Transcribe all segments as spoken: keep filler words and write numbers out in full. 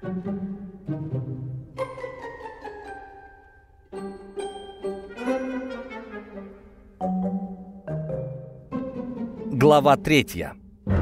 Глава третья.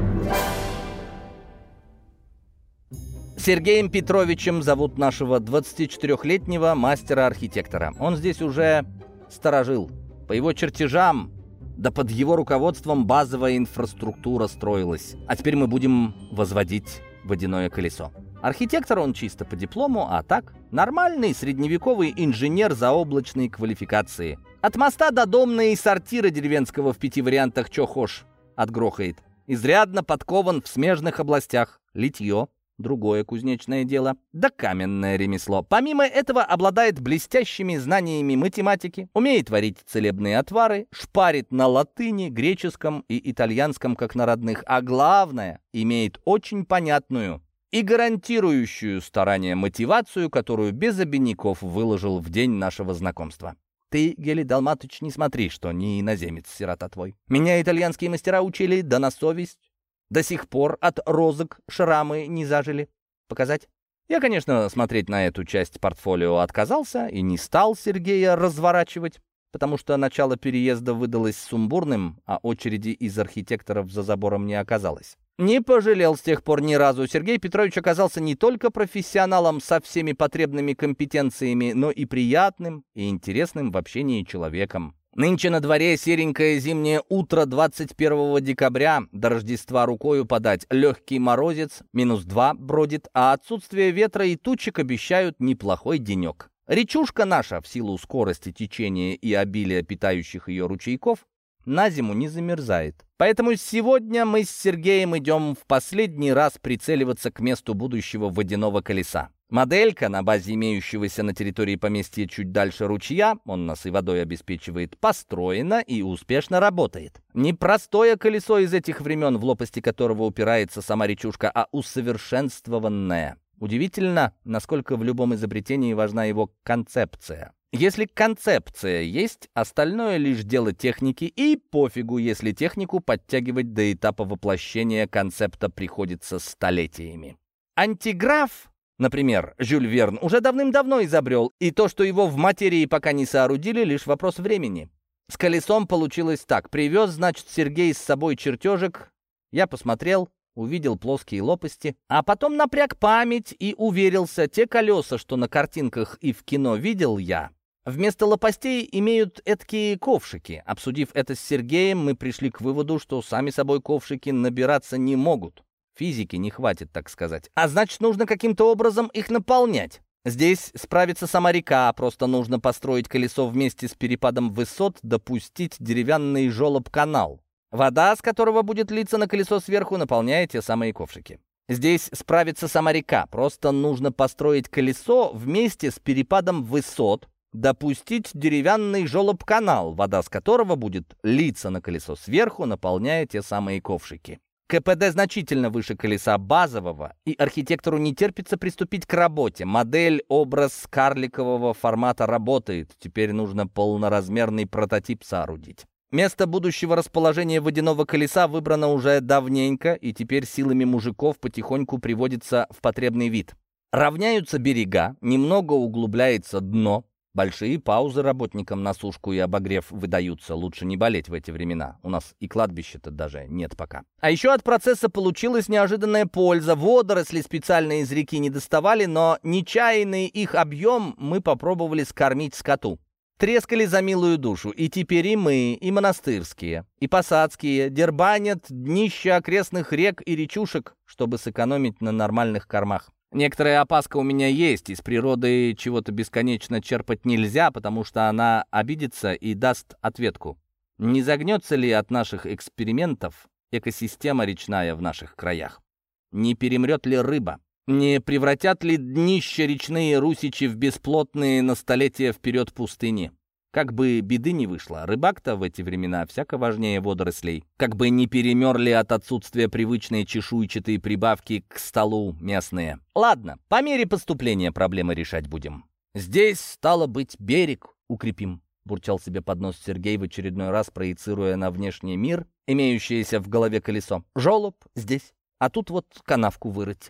Сергеем Петровичем зовут нашего двадцатичетырёхлетнего мастера-архитектора. Он здесь уже сторожил. По его чертежам, да под его руководством базовая инфраструктура строилась. А теперь мы будем возводить водяное колесо. Архитектор он чисто по диплому, а так нормальный средневековый инженер заоблачной квалификации. От моста до домной сортира деревенского в пяти вариантах чё хошь отгрохает. Изрядно подкован в смежных областях. Литье, другое кузнечное дело, да каменное ремесло. Помимо этого обладает блестящими знаниями математики, умеет варить целебные отвары, шпарит на латыни, греческом и итальянском как на родных, а главное, имеет очень понятную и гарантирующую старание мотивацию, которую без обиняков выложил в день нашего знакомства. Ты, Гели Далматыч, не смотри, что не иноземец, сирота твой. Меня итальянские мастера учили, да на совесть. До сих пор от розок шрамы не зажили. Показать? Я, конечно, смотреть на эту часть портфолио отказался и не стал Сергея разворачивать, потому что начало переезда выдалось сумбурным, а очереди из архитекторов за забором не оказалось. Не пожалел с тех пор ни разу. Сергей Петрович оказался не только профессионалом со всеми потребными компетенциями, но и приятным и интересным в общении человеком. Нынче на дворе серенькое зимнее утро двадцать первого декабря, до Рождества рукою подать. Легкий морозец, минус два бродит, а отсутствие ветра и тучек обещают неплохой денек. Речушка наша, в силу скорости течения и обилия питающих ее ручейков, на зиму не замерзает. Поэтому сегодня мы с Сергеем идем в последний раз прицеливаться к месту будущего водяного колеса. Моделька на базе имеющегося на территории поместья чуть дальше ручья, он нас и водой обеспечивает, построена и успешно работает. Не простое колесо из этих времен, в лопасти которого упирается сама речушка, а усовершенствованное. Удивительно, насколько в любом изобретении важна его концепция. Если концепция есть, остальное лишь дело техники, и пофигу, если технику подтягивать до этапа воплощения концепта приходится столетиями. Антиграф, например, Жюль Верн уже давным-давно изобрел, и то, что его в материи пока не соорудили, лишь вопрос времени. С колесом получилось так. Привез, значит, Сергей с собой чертежик, я посмотрел, увидел плоские лопасти, а потом напряг память и уверился, те колеса, что на картинках и в кино видел я, вместо лопастей имеют эткие ковшики. Обсудив это с Сергеем, мы пришли к выводу, что сами собой ковшики набираться не могут. Физики не хватит, так сказать. А значит, нужно каким-то образом их наполнять. Здесь справится сама река, просто нужно построить колесо вместе с перепадом высот, допустить деревянный желоб-канал. Вода, с которого будет литься на колесо сверху, наполняет те самые ковшики. Здесь справится сама река, просто нужно построить колесо вместе с перепадом высот, допустить деревянный желоб-канал, вода с которого будет литься на колесо сверху, наполняя те самые ковшики. КПД значительно выше колеса базового, и архитектору не терпится приступить к работе. Модель, образ карликового формата работает, теперь нужно полноразмерный прототип соорудить. Место будущего расположения водяного колеса выбрано уже давненько, и теперь силами мужиков потихоньку приводится в потребный вид. Равняются берега, немного углубляется дно. Большие паузы работникам на сушку и обогрев выдаются. Лучше не болеть в эти времена. У нас и кладбища-то даже нет пока. А еще от процесса получилась неожиданная польза. Водоросли специально из реки не доставали, но нечаянный их объем мы попробовали скормить скоту. Трескали за милую душу. И теперь и мы, и монастырские, и посадские дербанят днища окрестных рек и речушек, чтобы сэкономить на нормальных кормах. Некоторая опаска у меня есть, из природы чего-то бесконечно черпать нельзя, потому что она обидится и даст ответку. Не загнется ли от наших экспериментов экосистема речная в наших краях? Не перемрет ли рыба? Не превратят ли днища речные русичи в бесплотные на столетия вперед пустыни? Как бы беды не вышло, рыбак-то в эти времена всяко важнее водорослей. Как бы не перемерли от отсутствия привычной чешуйчатой прибавки к столу местные. Ладно, по мере поступления проблемы решать будем. Здесь, стало быть, берег укрепим, бурчал себе под нос Сергей, в очередной раз проецируя на внешний мир имеющееся в голове колесо. Жолоб здесь, а тут вот канавку вырыть.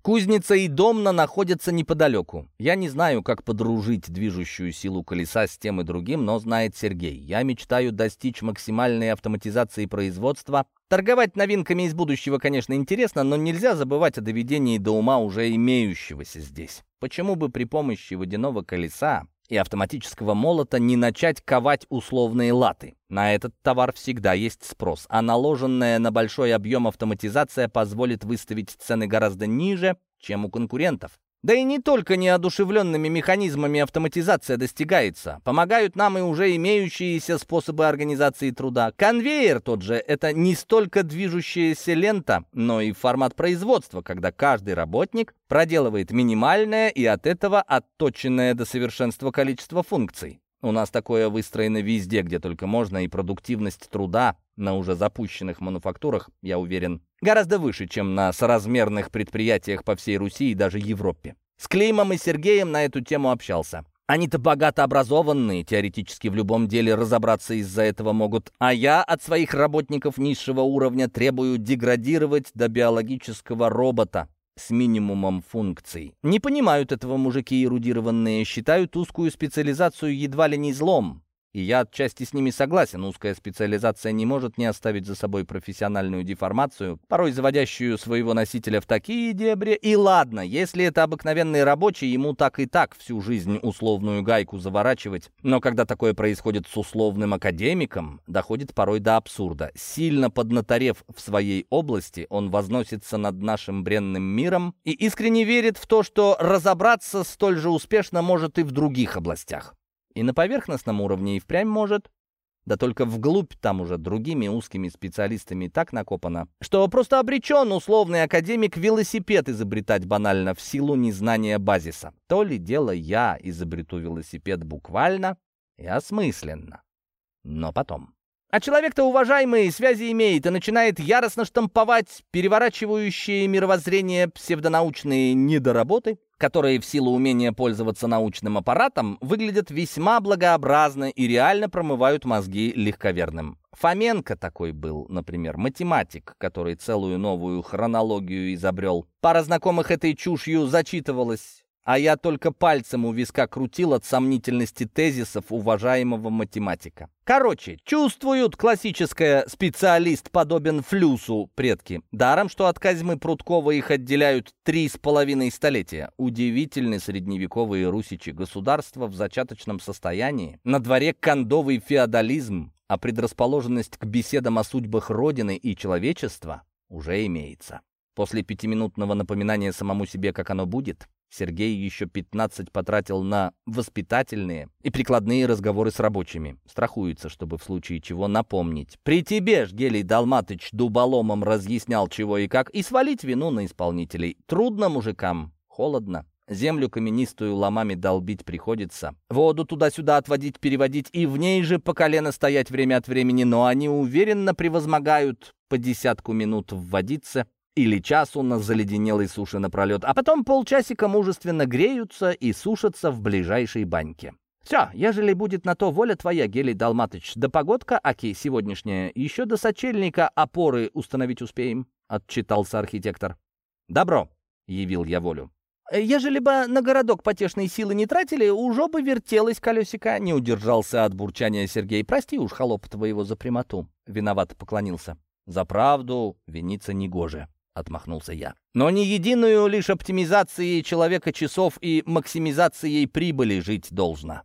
Кузница и Домна находятся неподалеку. Я не знаю, как подружить движущую силу колеса с тем и другим, но знает Сергей. Я мечтаю достичь максимальной автоматизации производства. Торговать новинками из будущего, конечно, интересно, но нельзя забывать о доведении до ума уже имеющегося здесь. Почему бы при помощи водяного колеса и автоматического молота не начать ковать условные латы? На этот товар всегда есть спрос, а наложенная на большой объем автоматизация позволит выставить цены гораздо ниже, чем у конкурентов. Да и не только неодушевленными механизмами автоматизация достигается. Помогают нам и уже имеющиеся способы организации труда. Конвейер тот же — это не столько движущаяся лента, но и формат производства, когда каждый работник проделывает минимальное и от этого отточенное до совершенства количество функций. У нас такое выстроено везде, где только можно, и продуктивность труда на уже запущенных мануфактурах, я уверен, гораздо выше, чем на соразмерных предприятиях по всей Руси и даже Европе. С Климом и Сергеем на эту тему общался. Они-то богато образованные, теоретически в любом деле разобраться из-за этого могут, а я от своих работников низшего уровня требую деградировать до биологического робота с минимумом функций. Не понимают этого мужики эрудированные, считают узкую специализацию едва ли не злом. И я отчасти с ними согласен. Узкая специализация не может не оставить за собой профессиональную деформацию, порой заводящую своего носителя в такие дебри. И ладно, если это обыкновенный рабочий, ему так и так всю жизнь условную гайку заворачивать. Но когда такое происходит с условным академиком, доходит порой до абсурда. Сильно поднаторев в своей области, он возносится над нашим бренным миром и искренне верит в то, что разобраться столь же успешно может и в других областях. И на поверхностном уровне и впрямь может, да только вглубь там уже другими узкими специалистами так накопано, что просто обречен условный академик велосипед изобретать банально в силу незнания базиса. То ли дело я изобрету велосипед буквально и осмысленно, но потом. А человек-то уважаемый связи имеет и начинает яростно штамповать переворачивающие мировоззрение псевдонаучные недоработы, которые в силу умения пользоваться научным аппаратом выглядят весьма благообразно и реально промывают мозги легковерным. Фоменко такой был, например, математик, который целую новую хронологию изобрел. Пара знакомых этой чушью зачитывалась, а я только пальцем у виска крутил от сомнительности тезисов уважаемого математика. Короче, чувствуют классическое «специалист подобен флюсу» предки. Даром, что от Козьмы Прудкова их отделяют три с половиной столетия. Удивительны средневековые русичи. Государство в зачаточном состоянии. На дворе кондовый феодализм, а предрасположенность к беседам о судьбах Родины и человечества уже имеется. После пятиминутного напоминания самому себе, как оно будет, Сергей еще пятнадцать потратил на воспитательные и прикладные разговоры с рабочими. Страхуется, чтобы в случае чего напомнить. При тебе ж Гелий Далматыч дуболомом разъяснял чего и как, и свалить вину на исполнителей. Трудно мужикам, холодно. Землю каменистую ломами долбить приходится. Воду туда-сюда отводить, переводить и в ней же по колено стоять время от времени, но они уверенно превозмогают по десятку минут в водице или часу на заледенелой суше напролет, а потом полчасика мужественно греются и сушатся в ближайшей баньке. Все, ежели будет на то воля твоя, Гелий Далматыч, да погодка, аки сегодняшняя, еще до сочельника опоры установить успеем, — отчитался архитектор. Добро, — явил я волю. Ежели бы на городок потешные силы не тратили, уже бы вертелось колесико, — не удержался от бурчания Сергей. Прости уж, холоп твоего, за прямоту. Виновато поклонился. За правду виниться негоже, — отмахнулся я. Но не единую лишь оптимизацией человека часов и максимизацией прибыли жить должно.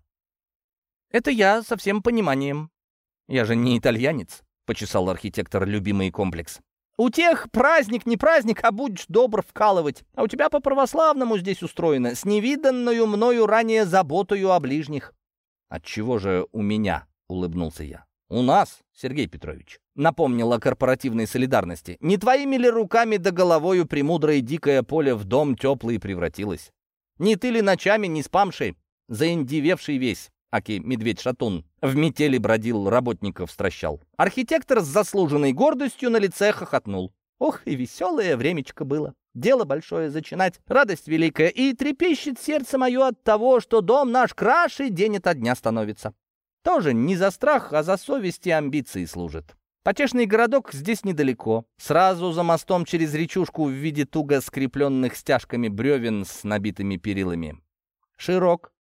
Это я со всем пониманием. Я же не итальянец, — почесал архитектор любимый комплекс. У тех праздник не праздник, а будешь добр вкалывать. А у тебя по-православному здесь устроено, с невиданную мною ранее заботою о ближних. Отчего же у меня, — улыбнулся я. У нас, Сергей Петрович, — напомнил о корпоративной солидарности. Не твоими ли руками да головою премудрое дикое поле в дом теплый превратилось? Не ты ли ночами, не спамший, заиндевевший весь, аки медведь-шатун, в метели бродил, работников стращал? Архитектор с заслуженной гордостью на лице хохотнул. Ох, и веселое времечко было. Дело большое зачинать, радость великая, и трепещет сердце мое от того, что дом наш краше день ото дня становится. Тоже не за страх, а за совесть и амбиции служит. Потешный городок здесь недалеко. Сразу за мостом через речушку в виде туго скрепленных стяжками бревен с набитыми перилами. Широк.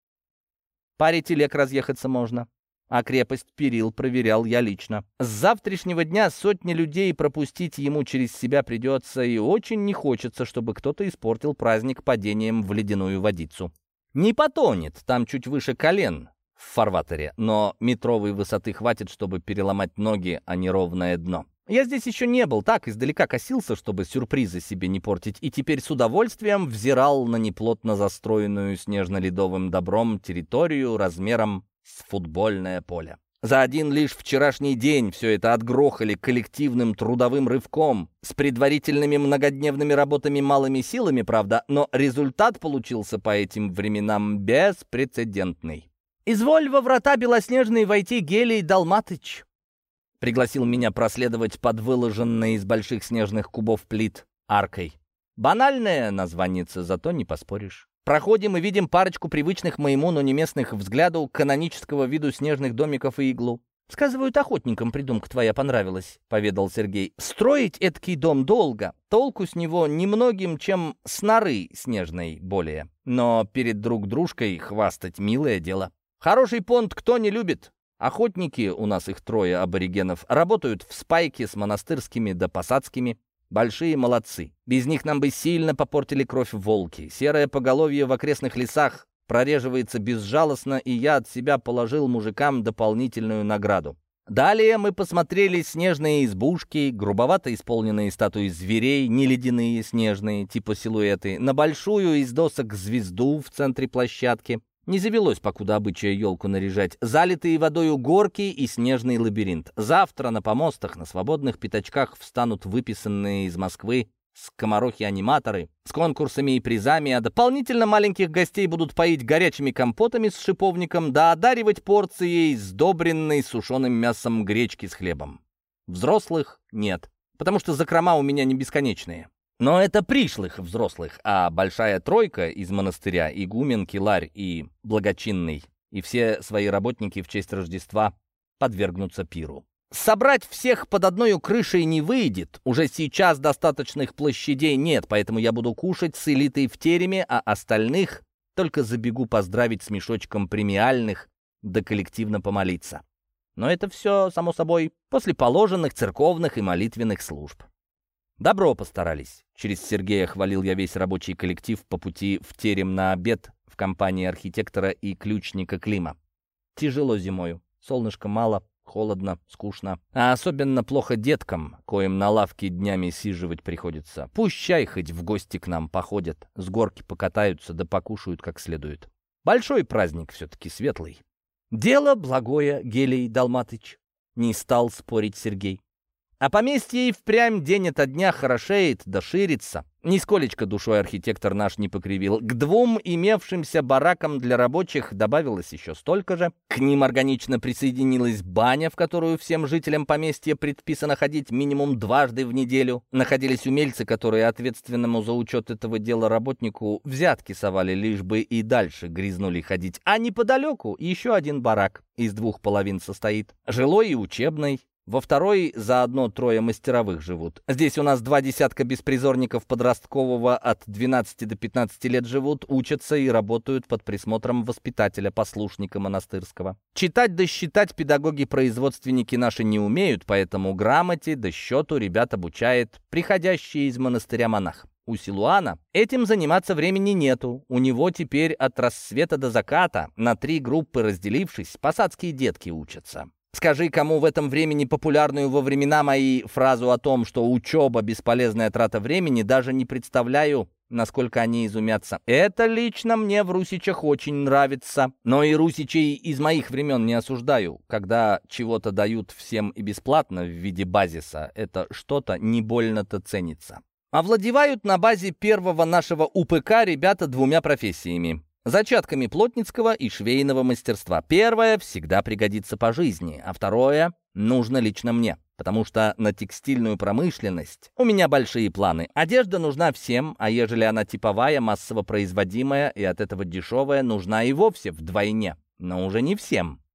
Паре телег разъехаться можно. А крепость перил проверял я лично. С завтрашнего дня сотни людей пропустить ему через себя придется, и очень не хочется, чтобы кто-то испортил праздник падением в ледяную водицу. Не потонет, там чуть выше колен в фарватере, но метровой высоты хватит, чтобы переломать ноги, а не ровное дно. Я здесь еще не был, так издалека косился, чтобы сюрпризы себе не портить, и теперь с удовольствием взирал на неплотно застроенную снежно-ледовым добром территорию размером с футбольное поле. За один лишь вчерашний день все это отгрохали коллективным трудовым рывком, с предварительными многодневными работами малыми силами, правда, но результат получился по этим временам беспрецедентный. «Изволь во врата белоснежные войти, Гелий Далматыч», — пригласил меня проследовать под выложенной из больших снежных кубов плит аркой. Банальное названица, зато не поспоришь. Проходим и видим парочку привычных моему, но не местных взгляду канонического виду снежных домиков и иглу. «Сказывают, охотникам придумка твоя понравилась», — поведал Сергей. «Строить эдакий дом долго. Толку с него немногим, чем с норы снежной более. Но перед друг дружкой хвастать — милое дело. Хороший понт кто не любит? Охотники, у нас их трое аборигенов, работают в спайке с монастырскими да посадскими. Большие молодцы. Без них нам бы сильно попортили кровь волки. Серое поголовье в окрестных лесах прореживается безжалостно, и я от себя положил мужикам дополнительную награду. Далее мы посмотрели снежные избушки, грубовато исполненные статуи зверей, не ледяные, снежные, типа силуэты, на большую из досок звезду в центре площадки. Не завелось покуда обычая елку наряжать. Залитые водою горки и снежный лабиринт. Завтра на помостах, на свободных пятачках встанут выписанные из Москвы скоморохи-аниматоры с конкурсами и призами, а дополнительно маленьких гостей будут поить горячими компотами с шиповником, да одаривать порцией сдобренной сушеным мясом гречки с хлебом. Взрослых нет, потому что закрома у меня не бесконечные. Но это пришлых взрослых, а большая тройка из монастыря, игумен, киларь и благочинный, и все свои работники в честь Рождества подвергнутся пиру. Собрать всех под одной крышей не выйдет, уже сейчас достаточных площадей нет, поэтому я буду кушать с элитой в тереме, а остальных только забегу поздравить с мешочком премиальных, да коллективно помолиться. Но это все, само собой, после положенных церковных и молитвенных служб. Добро постарались. Через Сергея хвалил я весь рабочий коллектив по пути в терем на обед в компании архитектора и ключника Клима. Тяжело зимою. Солнышка мало, холодно, скучно. А особенно плохо деткам, коим на лавке днями сиживать приходится. Пусть чай хоть в гости к нам походят, с горки покатаются да покушают как следует. Большой праздник все-таки, светлый. «Дело благое, Гелий Далматыч», — не стал спорить Сергей. А поместье и впрямь день ото дня хорошеет да ширится. Нисколечко душой архитектор наш не покривил. К двум имевшимся баракам для рабочих добавилось еще столько же. К ним органично присоединилась баня, в которую всем жителям поместья предписано ходить минимум дважды в неделю. Находились умельцы, которые ответственному за учет этого дела работнику взятки совали, лишь бы и дальше грязнули ходить. А неподалеку еще один барак из двух половин состоит. Жилой и учебный. Во второй заодно трое мастеровых живут. Здесь у нас два десятка беспризорников подросткового от двенадцати до пятнадцати лет живут, учатся и работают под присмотром воспитателя-послушника монастырского. Читать да считать педагоги-производственники наши не умеют, поэтому грамоте да счету ребят обучает приходящий из монастыря монах. У Силуана этим заниматься времени нету. У него теперь от рассвета до заката, на три группы разделившись, посадские детки учатся. Скажи, кому в этом времени популярную во времена мои фразу о том, что учеба — бесполезная трата времени, даже не представляю, насколько они изумятся. Это лично мне в русичах очень нравится. Но и русичей из моих времен не осуждаю. Когда чего-то дают всем и бесплатно в виде базиса, это что-то не больно-то ценится. Овладевают на базе первого нашего УПК ребята двумя профессиями. Зачатками плотницкого и швейного мастерства. Первое всегда пригодится по жизни, а второе нужно лично мне, потому что на текстильную промышленность у меня большие планы. Одежда нужна всем, а ежели она типовая, массово производимая и от этого дешевая, нужна и вовсе вдвойне. Но уже не всем.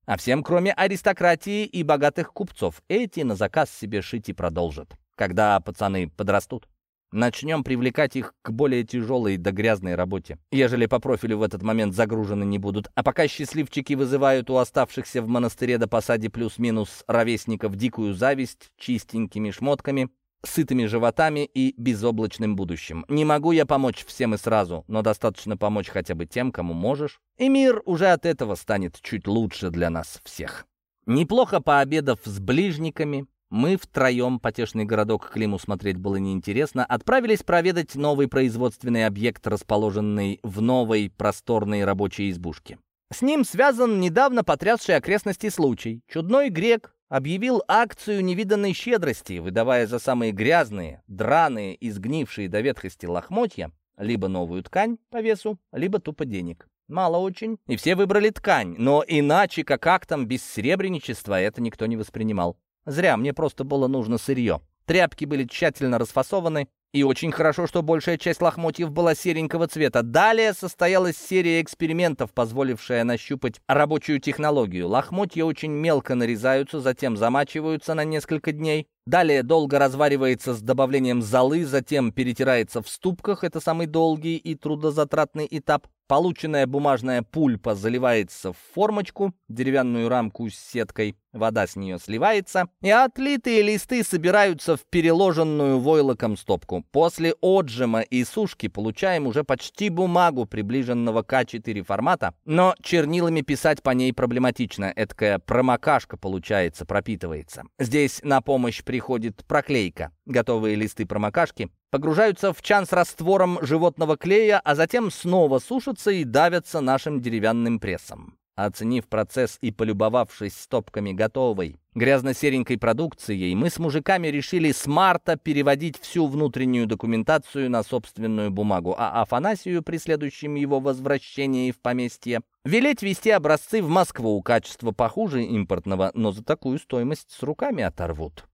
А всем, кроме аристократии и богатых купцов. Эти на заказ себе шить и продолжат. Когда пацаны подрастут, начнем привлекать их к более тяжелой да грязной работе, ежели по профилю в этот момент загружены не будут. А пока счастливчики вызывают у оставшихся в монастыре до посаде плюс-минус ровесников дикую зависть чистенькими шмотками, сытыми животами и безоблачным будущим. Не могу я помочь всем и сразу, но достаточно помочь хотя бы тем, кому можешь. И мир уже от этого станет чуть лучше для нас всех. Неплохо пообедав с ближниками, мы втроем, потешный городок Климу смотреть было неинтересно, отправились проведать новый производственный объект, расположенный в новой просторной рабочей избушке. С ним связан недавно потрясший окрестности случай. Чудной грек объявил акцию невиданной щедрости, выдавая за самые грязные, драные и сгнившие до ветхости лохмотья либо новую ткань по весу, либо тупо денег. Мало очень. И все выбрали ткань, но иначе, как актом бессребреничества, это никто не воспринимал. Зря, мне просто было нужно сырье. Тряпки были тщательно расфасованы, и очень хорошо, что большая часть лохмотьев была серенького цвета. Далее состоялась серия экспериментов, позволившая нащупать рабочую технологию. Лохмотья очень мелко нарезаются, затем замачиваются на несколько дней. Далее долго разваривается с добавлением золы, затем перетирается в ступках. Это самый долгий и трудозатратный этап. Полученная бумажная пульпа заливается в формочку, деревянную рамку с сеткой, вода с нее сливается, и отлитые листы собираются в переложенную войлоком стопку. После отжима и сушки получаем уже почти бумагу приближенного ка четыре формата, но чернилами писать по ней проблематично, эдакая промокашка получается, пропитывается. Здесь на помощь приходит проклейка. Готовые листы промокашки погружаются в чан с раствором животного клея, а затем снова сушатся и давятся нашим деревянным прессом. Оценив процесс и полюбовавшись стопками готовой грязно-серенькой продукцией, мы с мужиками решили с марта переводить всю внутреннюю документацию на собственную бумагу, а Афанасию при следующем его возвращении в поместье велеть везти образцы в Москву. Качество похуже импортного, но за такую стоимость с руками оторвут.